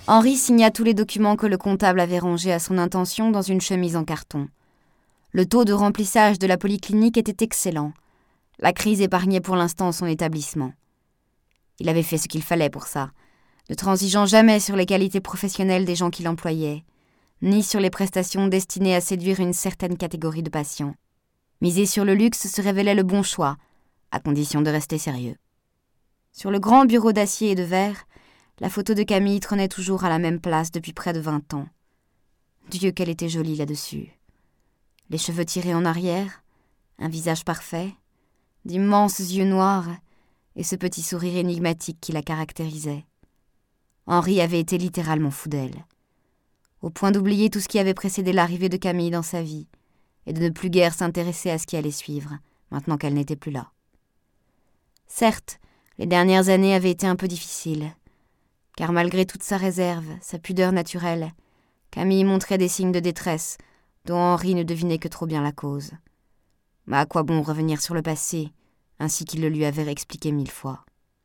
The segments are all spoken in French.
Henri signa tous les documents que le comptable avait rangés à son intention dans une chemise en carton. Le taux de remplissage de la polyclinique était excellent. La crise épargnait pour l'instant son établissement. Il avait fait ce qu'il fallait pour ça, ne transigeant jamais sur les qualités professionnelles des gens qui l'employaient, ni sur les prestations destinées à séduire une certaine catégorie de patients. Miser sur le luxe se révélait le bon choix, à condition de rester sérieux. Sur le grand bureau d'acier et de verre, la photo de Camille trônait toujours à la même place depuis près de 20 ans. Dieu, qu'elle était jolie là-dessus. Les cheveux tirés en arrière, un visage parfait, d'immenses yeux noirs et ce petit sourire énigmatique qui la caractérisait. Henri avait été littéralement fou d'elle, au point d'oublier tout ce qui avait précédé l'arrivée de Camille dans sa vie et de ne plus guère s'intéresser à ce qui allait suivre, maintenant qu'elle n'était plus là. Certes, les dernières années avaient été un peu difficiles, car malgré toute sa réserve, sa pudeur naturelle, Camille montrait des signes de détresse dont Henri ne devinait que trop bien la cause. Mais à quoi bon revenir sur le passé, ainsi qu'il le lui avait expliqué 1000 fois.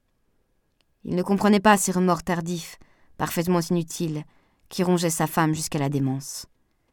Il ne comprenait pas ces remords tardifs, parfaitement inutiles, qui rongeaient sa femme jusqu'à la démence.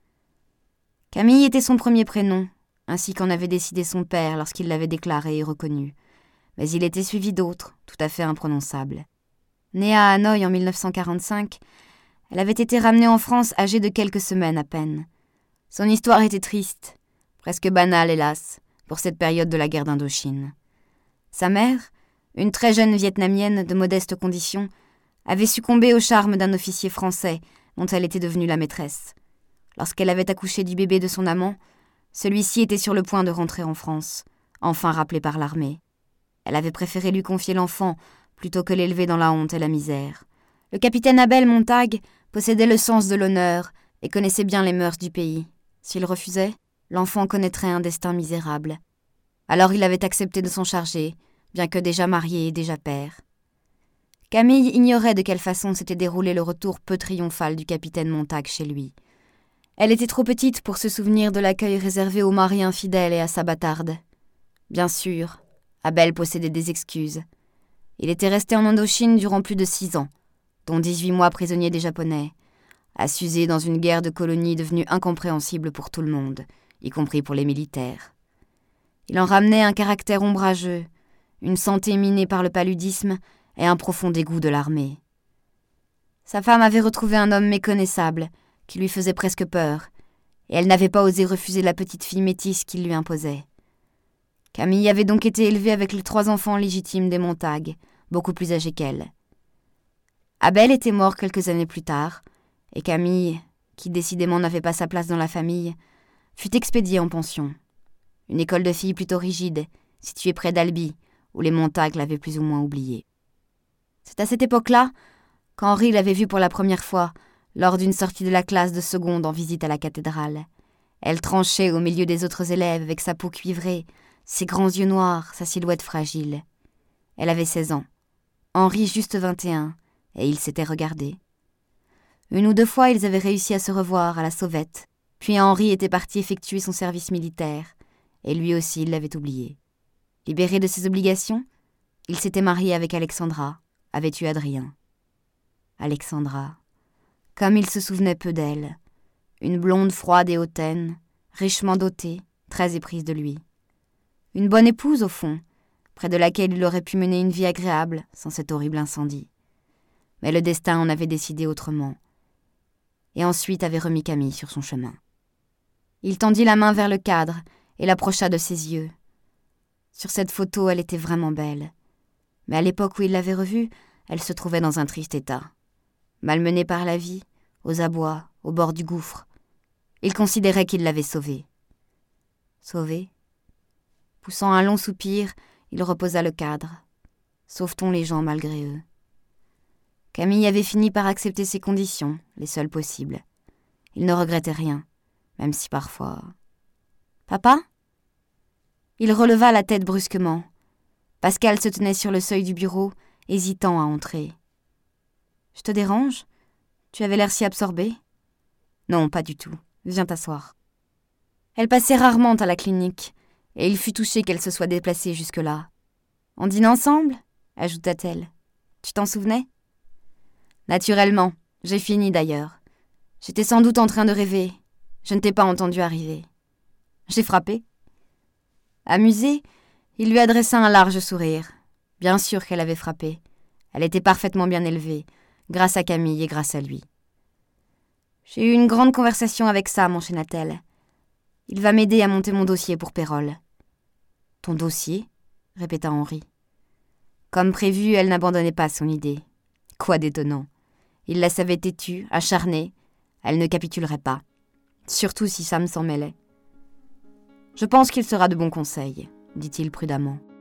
Camille était son premier prénom, ainsi qu'en avait décidé son père lorsqu'il l'avait déclaré et reconnu, mais il était suivi d'autres, tout à fait imprononçables. Née à Hanoï en 1945, elle avait été ramenée en France âgée de quelques semaines à peine. Son histoire était triste, presque banale hélas, pour cette période de la guerre d'Indochine. Sa mère, une très jeune Vietnamienne de modeste condition, avait succombé au charme d'un officier français dont elle était devenue la maîtresse. Lorsqu'elle avait accouché du bébé de son amant, celui-ci était sur le point de rentrer en France, enfin rappelé par l'armée. Elle avait préféré lui confier l'enfant plutôt que l'élever dans la honte et la misère. Le capitaine Abel Montague possédait le sens de l'honneur et connaissait bien les mœurs du pays. S'il refusait, l'enfant connaîtrait un destin misérable. Alors il avait accepté de s'en charger, bien que déjà marié et déjà père. Camille ignorait de quelle façon s'était déroulé le retour peu triomphal du capitaine Montague chez lui. Elle était trop petite pour se souvenir de l'accueil réservé aux maris infidèles et à sa bâtarde. Bien sûr, Abel possédait des excuses. Il était resté en Indochine durant plus de 6 ans, dont 18 mois prisonnier des Japonais, à s'user dans une guerre de colonies devenue incompréhensible pour tout le monde, y compris pour les militaires. Il en ramenait un caractère ombrageux, une santé minée par le paludisme et un profond dégoût de l'armée. Sa femme avait retrouvé un homme méconnaissable, qui lui faisait presque peur, et elle n'avait pas osé refuser la petite fille métisse qu'il lui imposait. Camille avait donc été élevée avec les 3 enfants légitimes des Montague, beaucoup plus âgés qu'elle. Abel était mort quelques années plus tard, et Camille, qui décidément n'avait pas sa place dans la famille, fut expédiée en pension. Une école de filles plutôt rigide, située près d'Albi, où les Montague l'avaient plus ou moins oubliée. C'est à cette époque-là qu'Henri l'avait vue pour la première fois, lors d'une sortie de la classe de seconde en visite à la cathédrale. Elle tranchait au milieu des autres élèves avec sa peau cuivrée, ses grands yeux noirs, sa silhouette fragile. Elle avait 16 ans, Henri juste 21, et ils s'étaient regardés. 1 ou 2 fois, ils avaient réussi à se revoir à la sauvette, puis Henri était parti effectuer son service militaire, et lui aussi il l'avait oublié. Libéré de ses obligations, il s'était marié avec Alexandra, avait eu Adrien. Alexandra, comme il se souvenait peu d'elle, une blonde froide et hautaine, richement dotée, très éprise de lui. Une bonne épouse au fond, près de laquelle il aurait pu mener une vie agréable sans cet horrible incendie. Mais le destin en avait décidé autrement, et ensuite avait remis Camille sur son chemin. Il tendit la main vers le cadre et l'approcha de ses yeux. Sur cette photo, elle était vraiment belle. Mais à l'époque où il l'avait revue, elle se trouvait dans un triste état. Malmenée par la vie, aux abois, au bord du gouffre, il considérait qu'il l'avait sauvée. Sauvée? Poussant un long soupir, il reposa le cadre. Sauve-t-on les gens malgré eux? Camille avait fini par accepter ses conditions, les seules possibles. Il ne regrettait rien, même si parfois... « Papa ?» Il releva la tête brusquement. Pascal se tenait sur le seuil du bureau, hésitant à entrer. « Je te dérange? Tu avais l'air si absorbée. »« Non, pas du tout. Viens t'asseoir. » Elle passait rarement à la clinique, et il fut touché qu'elle se soit déplacée jusque-là. « On dîne ensemble ?» ajouta-t-elle. « Tu t'en souvenais ?» « Naturellement, J'ai fini d'ailleurs. J'étais sans doute en train de rêver. Je ne t'ai pas entendu arriver. J'ai frappé. Amusé, il lui adressa un large sourire. Bien sûr qu'elle avait frappé. Elle était parfaitement bien élevée, grâce à Camille et grâce à lui. J'ai eu une grande conversation avec Sam, enchaîna-t-elle. Il va m'aider à monter mon dossier pour Pérol. Ton dossier ? Répéta Henri. Comme prévu, elle n'abandonnait pas son idée. Quoi d'étonnant. Il la savait têtue, acharnée. Elle ne capitulerait pas. Surtout si Sam s'en mêlait. Je pense qu'il sera de bons conseils, dit-il prudemment.